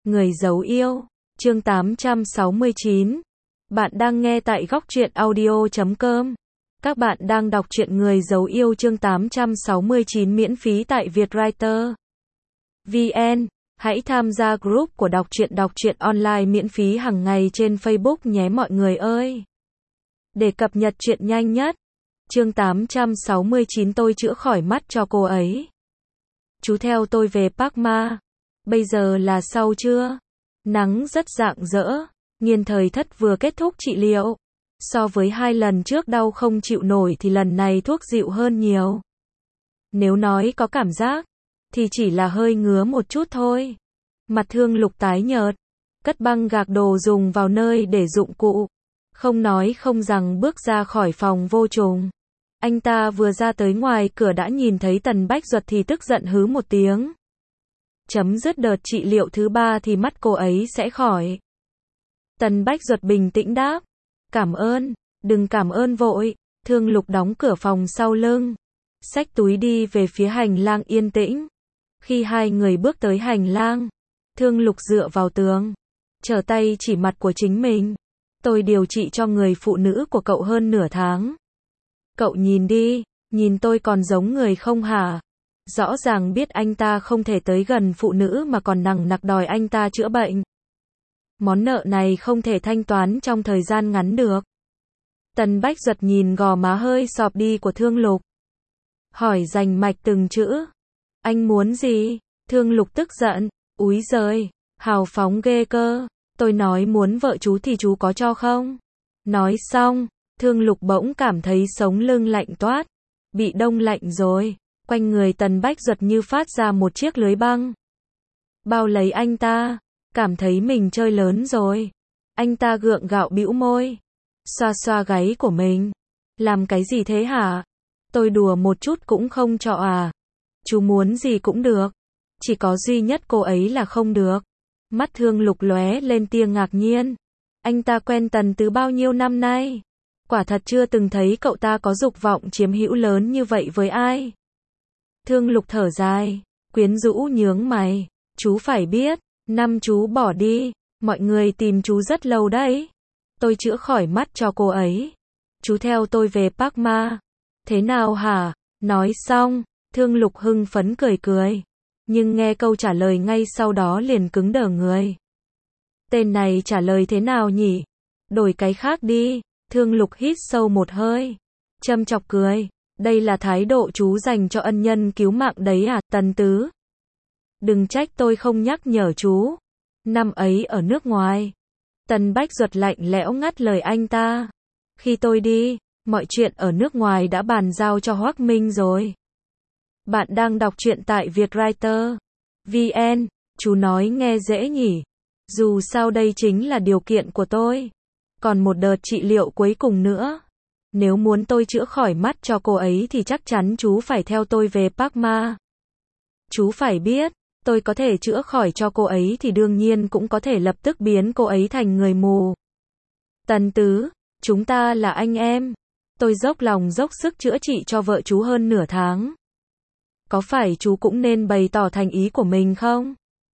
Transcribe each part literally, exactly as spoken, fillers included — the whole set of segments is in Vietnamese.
Người giấu yêu, chương tám trăm sáu mươi chín. Bạn đang nghe tại góc truyện audio chấm com. Các bạn đang đọc truyện Người giấu yêu chương tám trăm sáu mươi chín miễn phí tại Vietwriter vê en. Hãy tham gia group của đọc truyện đọc truyện online miễn phí hàng ngày trên Facebook nhé mọi người ơi. Để cập nhật truyện nhanh nhất. Chương tám trăm sáu mươi chín tôi chữa khỏi mắt cho cô ấy. Chú theo tôi về Park Ma. Bây giờ là sau trưa. Nắng rất rạng rỡ. Nghiên thời thất vừa kết thúc trị liệu. So với hai lần trước đau không chịu nổi thì lần này thuốc dịu hơn nhiều. Nếu nói có cảm giác, thì chỉ là hơi ngứa một chút thôi. Mặt Thương Lục tái nhợt. Cất băng gạc đồ dùng vào nơi để dụng cụ. Không nói không rằng bước ra khỏi phòng vô trùng. Anh ta vừa ra tới ngoài cửa đã nhìn thấy Tần Bách Duật thì tức giận hứ một tiếng. Chấm dứt đợt trị liệu thứ ba thì mắt cô ấy sẽ khỏi. Tần Bách Duật bình tĩnh đáp. Cảm ơn, đừng cảm ơn vội. Thương Lục đóng cửa phòng sau lưng. Xách túi đi về phía hành lang yên tĩnh. Khi hai người bước tới hành lang, Thương Lục dựa vào tường. Trở tay chỉ mặt của chính mình. Tôi điều trị cho người phụ nữ của cậu hơn nửa tháng. Cậu nhìn đi, nhìn tôi còn giống người không hả? Rõ ràng biết anh ta không thể tới gần phụ nữ mà còn nằng nặc đòi anh ta chữa bệnh. Món nợ này không thể thanh toán trong thời gian ngắn được. Tần Bách Duật nhìn gò má hơi sọp đi của Thương Lục. Hỏi rành mạch từng chữ. Anh muốn gì? Thương Lục tức giận. Úi giời, hào phóng ghê cơ. Tôi nói muốn vợ chú thì chú có cho không? Nói xong, Thương Lục bỗng cảm thấy sống lưng lạnh toát. Bị đông lạnh rồi. Quanh người Tần Bách Duật như phát ra một chiếc lưới băng. Bao lấy anh ta. Cảm thấy mình chơi lớn rồi. Anh ta gượng gạo bĩu môi. Xoa xoa gáy của mình. Làm cái gì thế hả? Tôi đùa một chút cũng không cho à? Chú muốn gì cũng được. Chỉ có duy nhất cô ấy là không được. Mắt Thương Lục lóe lên tia ngạc nhiên. Anh ta quen Tần từ bao nhiêu năm nay? Quả thật chưa từng thấy cậu ta có dục vọng chiếm hữu lớn như vậy với ai. Thương Lục thở dài, quyến rũ nhướng mày. Chú phải biết, năm chú bỏ đi, mọi người tìm chú rất lâu đấy. Tôi chữa khỏi mắt cho cô ấy. Chú theo tôi về Park Ma. Thế nào hả? Nói xong, Thương Lục hưng phấn cười cười. Nhưng nghe câu trả lời ngay sau đó liền cứng đờ người. Tên này trả lời thế nào nhỉ? Đổi cái khác đi. Thương Lục hít sâu một hơi. Châm chọc cười. Đây là thái độ chú dành cho ân nhân cứu mạng đấy à, Tần Tứ? Đừng trách tôi không nhắc nhở chú. Năm ấy ở nước ngoài. Tần Bách Duật lạnh lẽo ngắt lời anh ta. Khi tôi đi, mọi chuyện ở nước ngoài đã bàn giao cho Hoắc Minh rồi. Bạn đang đọc truyện tại Vietwriter vê en. Chú nói nghe dễ nhỉ. Dù sao đây chính là điều kiện của tôi. Còn một đợt trị liệu cuối cùng nữa. Nếu muốn tôi chữa khỏi mắt cho cô ấy thì chắc chắn chú phải theo tôi về Park Ma. Chú phải biết, tôi có thể chữa khỏi cho cô ấy thì đương nhiên cũng có thể lập tức biến cô ấy thành người mù. Tần Tứ, chúng ta là anh em. Tôi dốc lòng dốc sức chữa trị cho vợ chú hơn nửa tháng. Có phải chú cũng nên bày tỏ thành ý của mình không?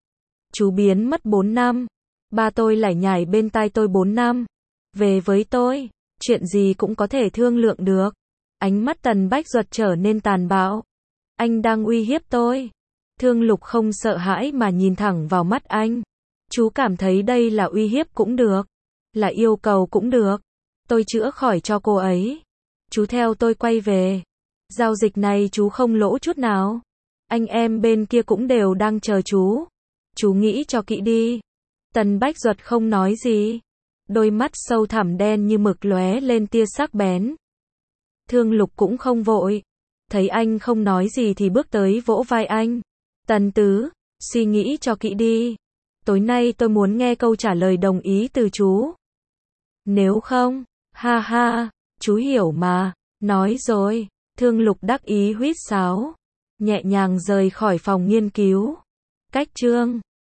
Chú biến mất bốn năm. Ba tôi lải nhải bên tai tôi bốn năm. Về với tôi, chuyện gì cũng có thể thương lượng được. Ánh mắt Tần Bách Duật trở nên tàn bạo. Anh đang uy hiếp tôi. Thương Lục không sợ hãi mà nhìn thẳng vào mắt anh. Chú cảm thấy đây là uy hiếp cũng được. Là yêu cầu cũng được. Tôi chữa khỏi cho cô ấy. Chú theo tôi quay về. Giao dịch này chú không lỗ chút nào. Anh em bên kia cũng đều đang chờ chú. Chú nghĩ cho kỹ đi. Tần Bách Duật không nói gì. Đôi mắt sâu thẳm đen như mực lóe lên tia sắc bén. Thương Lục cũng không vội. Thấy anh không nói gì thì bước tới vỗ vai anh. Tần Tứ, suy nghĩ cho kỹ đi. Tối nay tôi muốn nghe câu trả lời đồng ý từ chú. Nếu không, ha ha, chú hiểu mà. Nói rồi, Thương Lục đắc ý huýt sáo. Nhẹ nhàng rời khỏi phòng nghiên cứu. Cách chương